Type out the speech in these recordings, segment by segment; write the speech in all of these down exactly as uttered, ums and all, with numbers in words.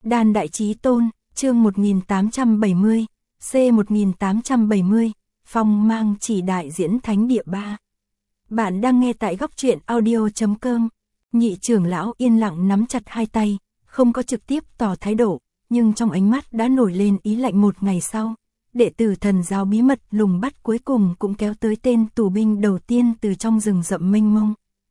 Đan Đại Chí Tôn, chương một nghìn tám trăm bảy mươi, C một nghìn tám trăm bảy mươi, Phong Mang Chỉ Đại Diễn Thánh Địa ba. Bạn đang nghe tại góc truyện audio chấm com. Nhị trưởng lão yên lặng nắm chặt hai tay, không có trực tiếp tỏ thái độ, nhưng trong ánh mắt đã nổi lên ý lạnh. Một ngày sau, đệ tử thần giáo bí mật lùng bắt cuối cùng cũng kéo tới tên tù binh đầu tiên từ trong rừng rậm mênh mông.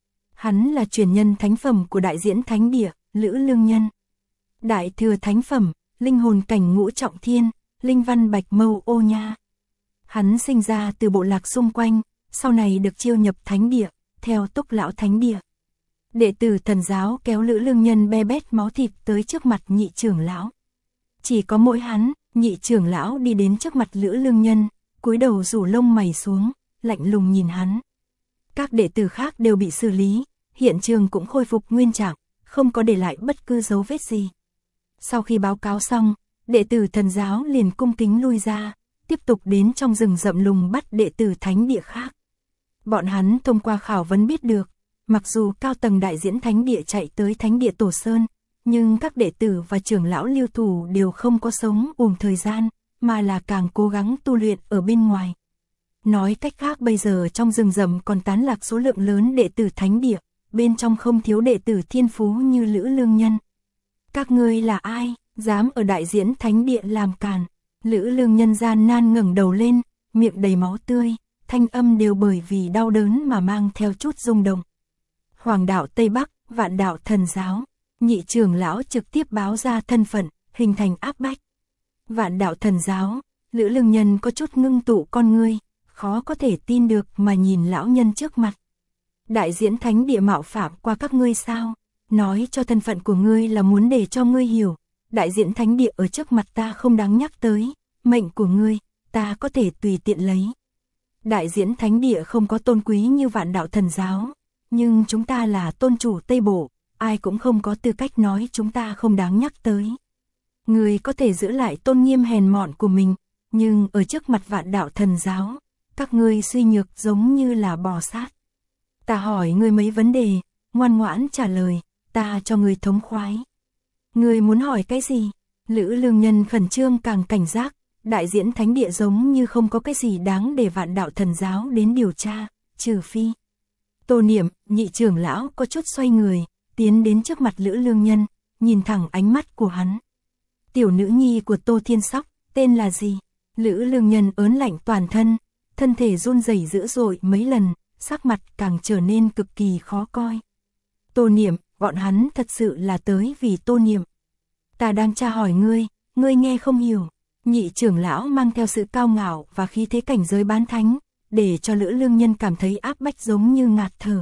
Hắn là truyền nhân thánh phẩm của Đại Diễn Thánh Địa, Lữ Lương Nhân. Đại thừa thánh phẩm, linh hồn cảnh ngũ trọng thiên, linh văn bạch mâu ô nha. Hắn sinh ra từ bộ lạc xung quanh, sau này được chiêu nhập thánh địa, theo Túc Lão Thánh Địa. Đệ tử thần giáo kéo Lữ Lương Nhân be bét máu thịt tới trước mặt nhị trưởng lão. Chỉ có mỗi hắn, nhị trưởng lão đi đến trước mặt Lữ Lương Nhân, cúi đầu rủ lông mày xuống, lạnh lùng nhìn hắn. Các đệ tử khác đều bị xử lý, hiện trường cũng khôi phục nguyên trạng, không có để lại bất cứ dấu vết gì. Sau khi báo cáo xong, đệ tử thần giáo liền cung kính lui ra, tiếp tục đến trong rừng rậm lùng bắt đệ tử thánh địa khác. Bọn hắn thông qua khảo vấn biết được, mặc dù cao tầng Đại Diễn Thánh Địa chạy tới Thánh Địa Tổ Sơn, nhưng các đệ tử và trưởng lão lưu thủ đều không có sống ùm thời gian, mà là càng cố gắng tu luyện ở bên ngoài. Nói cách khác, bây giờ trong rừng rậm còn tán lạc số lượng lớn đệ tử Thánh Địa, bên trong không thiếu đệ tử thiên phú như Lữ Lương Nhân. Các ngươi là ai, dám ở Đại Diễn Thánh Địa làm càn? Lữ Lương Nhân gian nan ngẩng đầu lên, miệng đầy máu tươi, thanh âm đều bởi vì đau đớn mà mang theo chút rung động. Hoàng đạo Tây Bắc, Vạn đạo thần giáo. Nhị trưởng lão trực tiếp báo ra thân phận, hình thành áp bách. Vạn đạo thần giáo. Lữ Lương Nhân có chút ngưng tụ con ngươi, khó có thể tin được mà nhìn lão nhân trước mặt. Đại Diễn Thánh Địa mạo phạm qua các ngươi sao? Nói cho thân phận của ngươi là muốn để cho ngươi hiểu, Đại Diễn Thánh Địa ở trước mặt ta không đáng nhắc tới, mệnh của ngươi, ta có thể tùy tiện lấy. Đại Diễn Thánh Địa không có tôn quý như Vạn đạo thần giáo, nhưng chúng ta là tôn chủ Tây Bộ, ai cũng không có tư cách nói chúng ta không đáng nhắc tới. Ngươi có thể giữ lại tôn nghiêm hèn mọn của mình, nhưng ở trước mặt Vạn đạo thần giáo, các ngươi suy nhược giống như là bò sát. Ta hỏi ngươi mấy vấn đề, ngoan ngoãn trả lời, ta cho ngươi thống khoái. Ngươi muốn hỏi cái gì? Lữ Lương Nhân khẩn trương càng cảnh giác, Đại Diễn Thánh Địa giống như không có cái gì đáng để Vạn đạo thần giáo đến điều tra, trừ phi. Tô Niệm, nhị trưởng lão có chút xoay người, tiến đến trước mặt Lữ Lương Nhân, nhìn thẳng ánh mắt của hắn. Tiểu nữ nhi của Tô Thiên Sóc, tên là gì? Lữ Lương Nhân ớn lạnh toàn thân, thân thể run rẩy dữ dội mấy lần, sắc mặt càng trở nên cực kỳ khó coi. Tô Niệm, bọn hắn thật sự là tới vì Tô Niệm. Ta đang tra hỏi ngươi, ngươi nghe không hiểu. Nhị trưởng lão mang theo sự cao ngạo và khí thế cảnh giới bán thánh, để cho Lữ Lương Nhân cảm thấy áp bách giống như ngạt thở.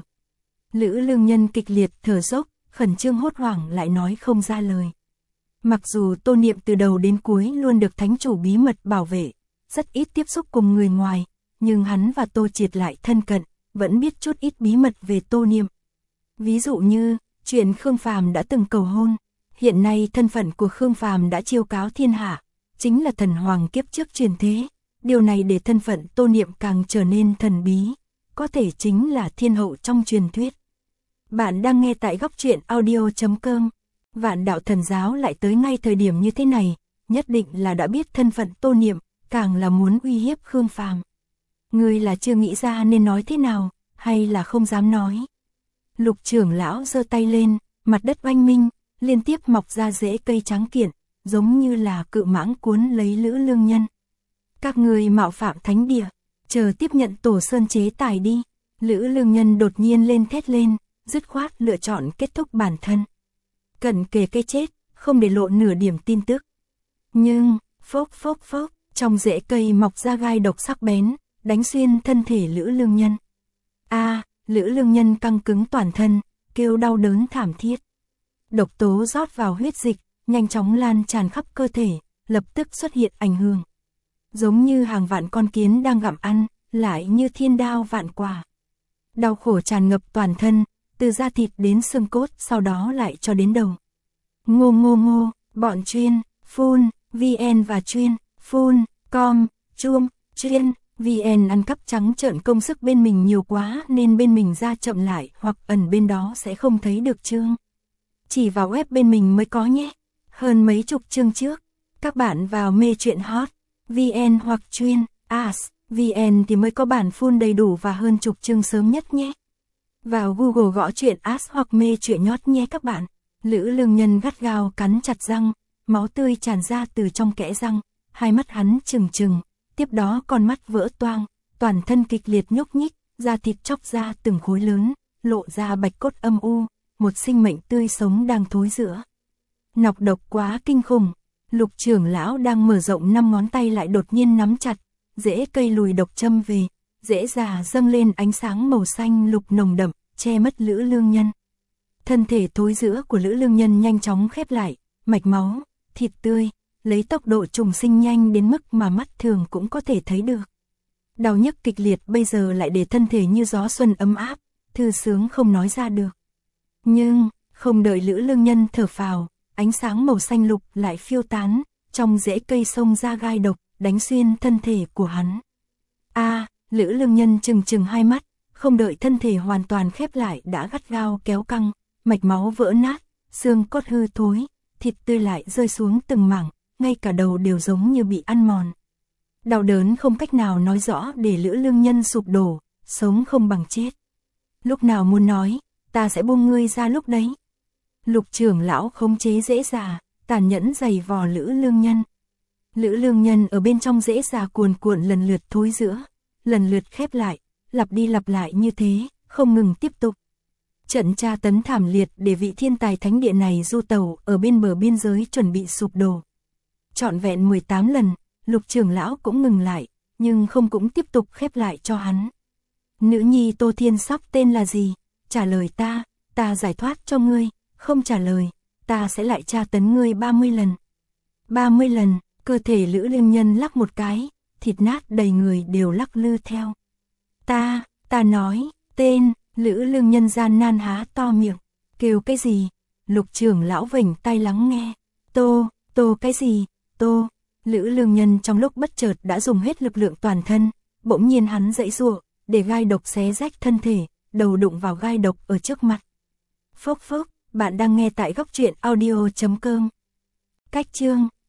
Lữ Lương Nhân kịch liệt thở dốc, khẩn trương hốt hoảng lại nói không ra lời. Mặc dù Tô Niệm từ đầu đến cuối luôn được thánh chủ bí mật bảo vệ, rất ít tiếp xúc cùng người ngoài, nhưng hắn và Tô Triệt lại thân cận, vẫn biết chút ít bí mật về Tô Niệm. Ví dụ như, chuyện Khương Phàm đã từng cầu hôn, hiện nay thân phận của Khương Phàm đã chiêu cáo thiên hạ, chính là thần hoàng kiếp trước truyền thế. Điều này để thân phận Tô Niệm càng trở nên thần bí, có thể chính là thiên hậu trong truyền thuyết. Bạn đang nghe tại góc truyện audio chấm com. Vạn đạo thần giáo lại tới ngay thời điểm như thế này, nhất định là đã biết thân phận Tô Niệm, càng là muốn uy hiếp Khương Phàm. Ngươi là chưa nghĩ ra nên nói thế nào, hay là không dám nói? Lục trưởng lão giơ tay lên, mặt đất oanh minh, liên tiếp mọc ra rễ cây trắng kiện, giống như là cự mãng cuốn lấy Lữ Lương Nhân. Các ngươi mạo phạm thánh địa, chờ tiếp nhận Tổ Sơn chế tài đi. Lữ Lương Nhân đột nhiên lên thét lên, dứt khoát lựa chọn kết thúc bản thân. Cận kề cái chết, không để lộ nửa điểm tin tức. Nhưng, phốc phốc phốc, trong rễ cây mọc ra gai độc sắc bén, đánh xuyên thân thể Lữ Lương Nhân. A, Lữ Lương Nhân căng cứng toàn thân, kêu đau đớn thảm thiết. Độc tố rót vào huyết dịch, nhanh chóng lan tràn khắp cơ thể, lập tức xuất hiện ảnh hưởng. Giống như hàng vạn con kiến đang gặm ăn, lại như thiên đao vạn quả. Đau khổ tràn ngập toàn thân, từ da thịt đến xương cốt, sau đó lại cho đến đầu. Ngô ngô ngô, bọn chuyên, phun, vn và chuyên, phun, com, chuông, chuyên, vn ăn cắp trắng trợn công sức bên mình nhiều quá nên bên mình ra chậm lại hoặc ẩn bên đó sẽ không thấy được chương. Chỉ vào web bên mình mới có nhé. Hơn mấy chục chương trước, các bạn vào mê truyện hot vê en hoặc chuyên as vê en thì mới có bản full đầy đủ và hơn chục chương sớm nhất nhé. Vào Google gõ truyện as hoặc mê truyện nhót nhé các bạn. Lữ Lương Nhân gắt gao cắn chặt răng, máu tươi tràn ra từ trong kẽ răng, hai mắt hắn trừng trừng, tiếp đó con mắt vỡ toang, toàn thân kịch liệt nhúc nhích, da thịt chóc ra từng khối lớn, lộ ra bạch cốt âm u, một sinh mệnh tươi sống đang thối rữa. Nọc độc quá kinh khủng, Lục trưởng lão đang mở rộng năm ngón tay lại đột nhiên nắm chặt, rễ cây lùi độc châm về, rễ già dâng lên ánh sáng màu xanh lục nồng đậm, che mất Lữ Lương Nhân. Thân thể thối rữa của Lữ Lương Nhân nhanh chóng khép lại, mạch máu, thịt tươi, lấy tốc độ trùng sinh nhanh đến mức mà mắt thường cũng có thể thấy được. Đau nhức kịch liệt bây giờ lại để thân thể như gió xuân ấm áp, thư sướng không nói ra được. Nhưng, không đợi Lữ Lương Nhân thở phào, ánh sáng màu xanh lục lại phiêu tán, trong rễ cây xông ra gai độc, đánh xuyên thân thể của hắn. A, à, Lữ Lương Nhân trừng trừng hai mắt, không đợi thân thể hoàn toàn khép lại đã gắt gao kéo căng, mạch máu vỡ nát, xương cốt hư thối, thịt tươi lại rơi xuống từng mảng, ngay cả đầu đều giống như bị ăn mòn. Đau đớn không cách nào nói rõ để Lữ Lương Nhân sụp đổ, sống không bằng chết. Lúc nào muốn nói, ta sẽ buông ngươi ra lúc đấy. Lục trưởng lão khống chế rễ già, tàn nhẫn giày vò Lữ Lương Nhân. Lữ Lương Nhân ở bên trong rễ già cuồn cuộn lần lượt thối rữa, lần lượt khép lại, lặp đi lặp lại như thế, không ngừng tiếp tục. Trận tra tấn thảm liệt để vị thiên tài thánh địa này du tàu ở bên bờ biên giới chuẩn bị sụp đổ. Trọn vẹn mười tám lần, Lục trưởng lão cũng ngừng lại, nhưng không cũng tiếp tục khép lại cho hắn. Nữ nhi Tô Thiên Sóc tên là gì? Trả lời ta, ta giải thoát cho ngươi, không trả lời, ta sẽ lại tra tấn ngươi ba mươi lần. ba mươi lần, cơ thể Lữ Lương Nhân lắc một cái, thịt nát đầy người đều lắc lư theo. Ta, ta nói, tên, Lữ Lương Nhân gian nan há to miệng, kêu cái gì? Lục trưởng lão vểnh tai lắng nghe. Tô, tô cái gì? Tô. Lữ Lương Nhân trong lúc bất chợt đã dùng hết lực lượng toàn thân, bỗng nhiên hắn giãy giụa, để gai độc xé rách thân thể, đầu đụng vào gai độc ở trước mặt. Phốc phốc, bạn đang nghe tại góc truyện audio chấm com. Cách chương